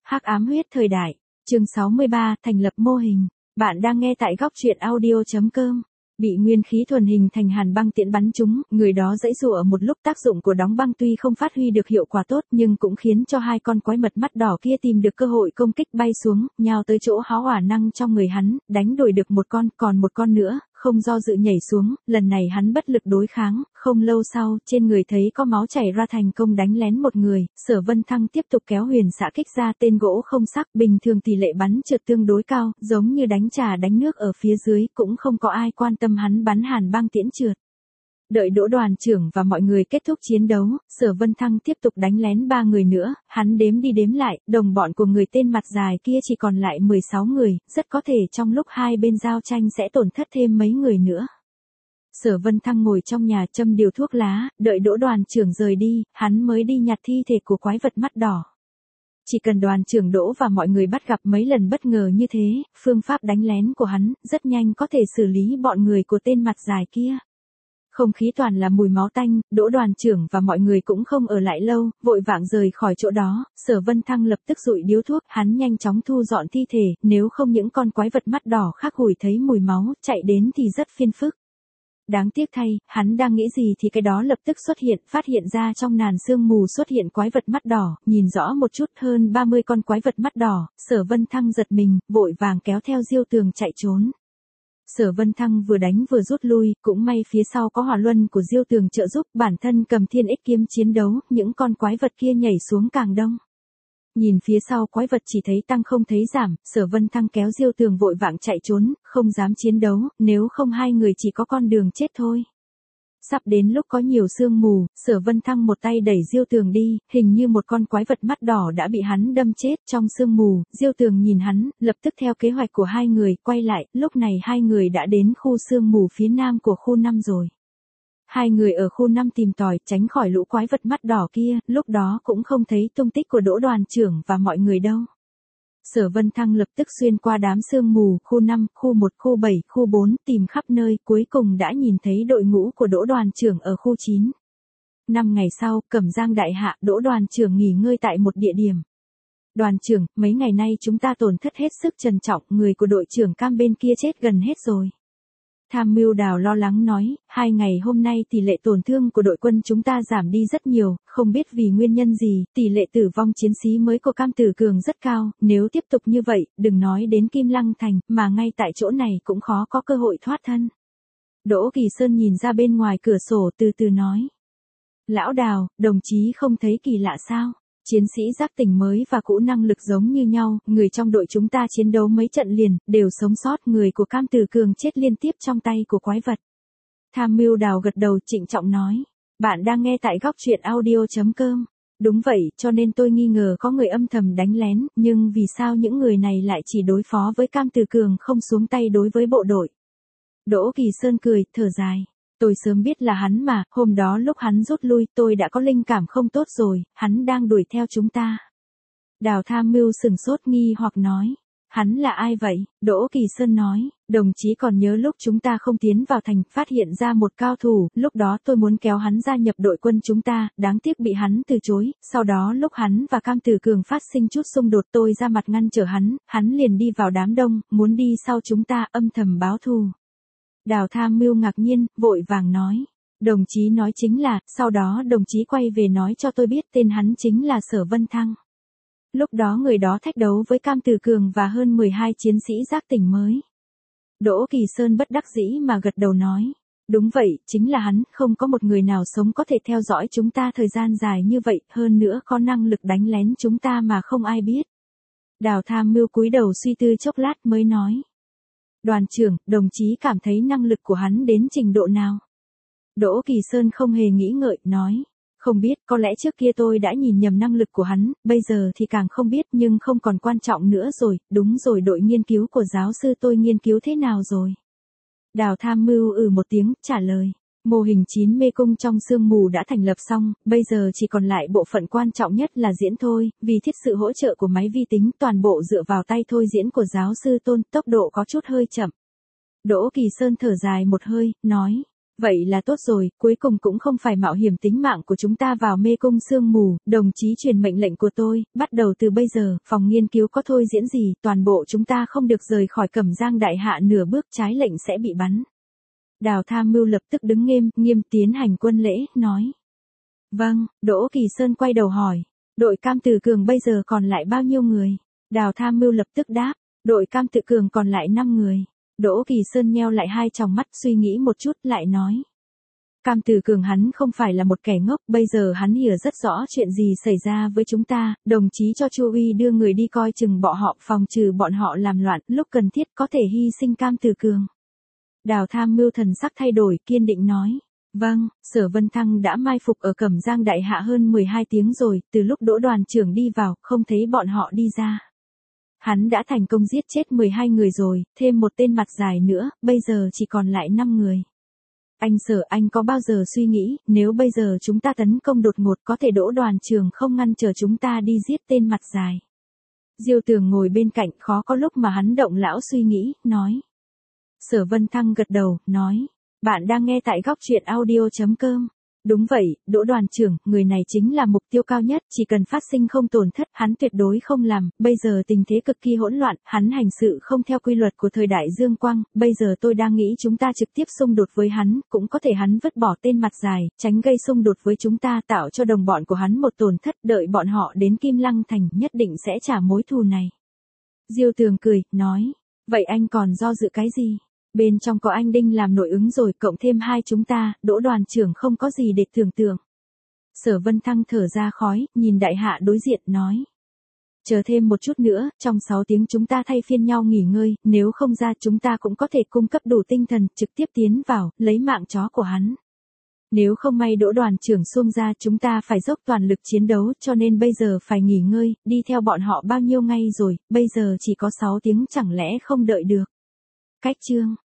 Hắc ám huyết thời đại, chương 63, thành lập mô hình. Bạn đang nghe tại góc truyện audio.com. Bị nguyên khí thuần hình thành hàn băng tiễn bắn trúng, người đó giãy giụa một lúc. Tác dụng của đóng băng tuy không phát huy được hiệu quả tốt nhưng cũng khiến cho hai con quái vật mắt đỏ kia tìm được cơ hội công kích, bay xuống, nhào tới chỗ háo hỏa năng trong người hắn, đánh đuổi được một con, còn một con nữa, không do dự nhảy xuống. Lần này hắn bất lực đối kháng, không lâu sau, trên người thấy có máu chảy ra, thành công đánh lén một người. Sở Vân Thăng tiếp tục kéo huyền xạ kích ra, tên gỗ không sắc, bình thường tỷ lệ bắn trượt tương đối cao, giống như đánh trà đánh nước ở phía dưới, cũng không có ai quan tâm hắn bắn hàn băng tiễn trượt. Đợi Đỗ đoàn trưởng và mọi người kết thúc chiến đấu, Sở Vân Thăng tiếp tục đánh lén 3 người nữa, hắn đếm đi đếm lại, đồng bọn của người tên mặt dài kia chỉ còn lại 16 người, rất có thể trong lúc hai bên giao tranh sẽ tổn thất thêm mấy người nữa. Sở Vân Thăng ngồi trong nhà châm điều thuốc lá, đợi Đỗ đoàn trưởng rời đi, hắn mới đi nhặt thi thể của quái vật mắt đỏ. Chỉ cần đoàn trưởng Đỗ và mọi người bắt gặp mấy lần bất ngờ như thế, phương pháp đánh lén của hắn rất nhanh có thể xử lý bọn người của tên mặt dài kia. Không khí toàn là mùi máu tanh, Đỗ đoàn trưởng và mọi người cũng không ở lại lâu, vội vàng rời khỏi chỗ đó. Sở Vân Thăng lập tức dụi điếu thuốc, hắn nhanh chóng thu dọn thi thể, nếu không những con quái vật mắt đỏ khác hủi thấy mùi máu, chạy đến thì rất phiền phức. Đáng tiếc thay, hắn đang nghĩ gì thì cái đó lập tức xuất hiện, phát hiện ra trong làn sương mù xuất hiện quái vật mắt đỏ, nhìn rõ một chút, hơn 30 con quái vật mắt đỏ. Sở Vân Thăng giật mình, vội vàng kéo theo Diêu Tường chạy trốn. Sở Vân Thăng vừa đánh vừa rút lui, cũng may phía sau có hỏa luân của Diêu Tường trợ giúp, bản thân cầm thiên ích kiếm chiến đấu, những con quái vật kia nhảy xuống càng đông. Nhìn phía sau quái vật chỉ thấy tăng không thấy giảm, Sở Vân Thăng kéo Diêu Tường vội vàng chạy trốn, không dám chiến đấu, nếu không hai người chỉ có con đường chết thôi. Sắp đến lúc có nhiều sương mù, Sở Vân Thăng một tay đẩy Diêu Tường đi, hình như một con quái vật mắt đỏ đã bị hắn đâm chết trong sương mù. Diêu Tường nhìn hắn, lập tức theo kế hoạch của hai người, quay lại, lúc này hai người đã đến khu sương mù phía nam của khu 5 rồi. Hai người ở khu 5 tìm tòi, tránh khỏi lũ quái vật mắt đỏ kia, lúc đó cũng không thấy tung tích của Đỗ đoàn trưởng và mọi người đâu. Sở Vân Thăng lập tức xuyên qua đám sương mù, khu 5, khu 1, khu 7, khu 4, tìm khắp nơi, cuối cùng đã nhìn thấy đội ngũ của Đỗ đoàn trưởng ở khu 9. 5 ngày sau, Cẩm Giang đại hạ, Đỗ đoàn trưởng nghỉ ngơi tại một địa điểm. Đoàn trưởng, mấy ngày nay chúng ta tổn thất hết sức trầm trọng, người của đội trưởng Cam bên kia chết gần hết rồi. Tham mưu Đào lo lắng nói, 2 ngày hôm nay tỷ lệ tổn thương của đội quân chúng ta giảm đi rất nhiều, không biết vì nguyên nhân gì, tỷ lệ tử vong chiến sĩ mới của Cam Tử Cường rất cao, nếu tiếp tục như vậy, đừng nói đến Kim Lăng Thành, mà ngay tại chỗ này cũng khó có cơ hội thoát thân. Đỗ Kỳ Sơn nhìn ra bên ngoài cửa sổ từ từ nói. Lão Đào, đồng chí không thấy kỳ lạ sao? Chiến sĩ giác tỉnh mới và cũ năng lực giống như nhau, người trong đội chúng ta chiến đấu mấy trận liền, đều sống sót, người của Cam Tử Cường chết liên tiếp trong tay của quái vật. Tham mưu Đào gật đầu trịnh trọng nói, bạn đang nghe tại góc truyện audio.com. Đúng vậy, cho nên tôi nghi ngờ có người âm thầm đánh lén, nhưng vì sao những người này lại chỉ đối phó với Cam Tử Cường không xuống tay đối với bộ đội? Đỗ Kỳ Sơn cười, thở dài. Tôi sớm biết là hắn mà, hôm đó lúc hắn rút lui tôi đã có linh cảm không tốt rồi, hắn đang đuổi theo chúng ta. Đào tham mưu sừng sốt nghi hoặc nói, hắn là ai vậy? Đỗ Kỳ Sơn nói, đồng chí còn nhớ lúc chúng ta không tiến vào thành, phát hiện ra một cao thủ, lúc đó tôi muốn kéo hắn gia nhập đội quân chúng ta, đáng tiếc bị hắn từ chối, sau đó lúc hắn và Cam Tử Cường phát sinh chút xung đột tôi ra mặt ngăn trở hắn liền đi vào đám đông, muốn đi sau chúng ta âm thầm báo thù. Đào tham mưu ngạc nhiên, vội vàng nói. Đồng chí nói chính là, sau đó đồng chí quay về nói cho tôi biết tên hắn chính là Sở Vân Thăng. Lúc đó người đó thách đấu với Cam Tử Cường và hơn 12 chiến sĩ giác tỉnh mới. Đỗ Kỳ Sơn bất đắc dĩ mà gật đầu nói. Đúng vậy, chính là hắn, không có một người nào sống có thể theo dõi chúng ta thời gian dài như vậy, hơn nữa có năng lực đánh lén chúng ta mà không ai biết. Đào tham mưu cúi đầu suy tư chốc lát mới nói. Đoàn trưởng, đồng chí cảm thấy năng lực của hắn đến trình độ nào? Đỗ Kỳ Sơn không hề nghĩ ngợi, nói. Không biết, có lẽ trước kia tôi đã nhìn nhầm năng lực của hắn, bây giờ thì càng không biết, nhưng không còn quan trọng nữa rồi. Đúng rồi, đội nghiên cứu của giáo sư tôi nghiên cứu thế nào rồi? Đào tham mưu một tiếng, trả lời. Mô hình 9 mê cung trong sương mù đã thành lập xong, bây giờ chỉ còn lại bộ phận quan trọng nhất là diễn thôi, vì thiết sự hỗ trợ của máy vi tính toàn bộ dựa vào tay thôi diễn của giáo sư Tôn, tốc độ có chút hơi chậm. Đỗ Kỳ Sơn thở dài một hơi, nói, Vậy là tốt rồi, cuối cùng cũng không phải mạo hiểm tính mạng của chúng ta vào mê cung sương mù, đồng chí truyền mệnh lệnh của tôi, bắt đầu từ bây giờ, phòng nghiên cứu có thôi diễn gì, toàn bộ chúng ta không được rời khỏi Cẩm Giang đại hạ nửa bước, trái lệnh sẽ bị bắn. Đào Tham Mưu lập tức đứng nghiêm tiến hành quân lễ, nói. Vâng, Đỗ Kỳ Sơn quay đầu hỏi, đội Cam Tử Cường bây giờ còn lại bao nhiêu người? Đào Tham Mưu lập tức đáp, đội Cam Tử Cường còn lại 5 người. Đỗ Kỳ Sơn nheo lại hai tròng mắt suy nghĩ một chút lại nói. Cam Tử Cường hắn không phải là một kẻ ngốc, bây giờ hắn hiểu rất rõ chuyện gì xảy ra với chúng ta, đồng chí cho Chu Uy đưa người đi coi chừng bọn họ, phòng trừ bọn họ làm loạn, lúc cần thiết có thể hy sinh Cam Tử Cường. Đào Tham Mưu thần sắc thay đổi, kiên định nói. Vâng, Sở Vân Thăng đã mai phục ở Cẩm Giang đại hạ hơn 12 tiếng rồi, từ lúc Đỗ đoàn trưởng đi vào, không thấy bọn họ đi ra. Hắn đã thành công giết chết 12 người rồi, thêm một tên mặt dài nữa, bây giờ chỉ còn lại 5 người. Anh Sở, anh có bao giờ suy nghĩ, nếu bây giờ chúng ta tấn công đột ngột có thể Đỗ đoàn trưởng không ngăn chờ chúng ta đi giết tên mặt dài. Diêu Tường ngồi bên cạnh, khó có lúc mà hắn động lão suy nghĩ, nói. Sở Vân Thăng gật đầu, nói. Bạn đang nghe tại góc truyện audio.com. Đúng vậy, Đỗ đoàn trưởng, người này chính là mục tiêu cao nhất, chỉ cần phát sinh không tổn thất, hắn tuyệt đối không làm, bây giờ tình thế cực kỳ hỗn loạn, hắn hành sự không theo quy luật của thời đại Dương Quang, bây giờ tôi đang nghĩ chúng ta trực tiếp xung đột với hắn, cũng có thể hắn vứt bỏ tên mặt dài, tránh gây xung đột với chúng ta, tạo cho đồng bọn của hắn một tổn thất, đợi bọn họ đến Kim Lăng Thành, nhất định sẽ trả mối thù này. Diêu Tường cười, nói, vậy anh còn do dự cái gì? Bên trong có anh Đinh làm nội ứng rồi, cộng thêm hai chúng ta, Đỗ đoàn trưởng không có gì để tưởng tượng. Sở Vân Thăng thở ra khói, nhìn đại hạ đối diện, nói. Chờ thêm một chút nữa, trong 6 tiếng chúng ta thay phiên nhau nghỉ ngơi, nếu không ra chúng ta cũng có thể cung cấp đủ tinh thần, trực tiếp tiến vào, lấy mạng chó của hắn. Nếu không may Đỗ đoàn trưởng xông ra chúng ta phải dốc toàn lực chiến đấu, cho nên bây giờ phải nghỉ ngơi, đi theo bọn họ bao nhiêu ngày rồi, bây giờ chỉ có 6 tiếng chẳng lẽ không đợi được. Cách chương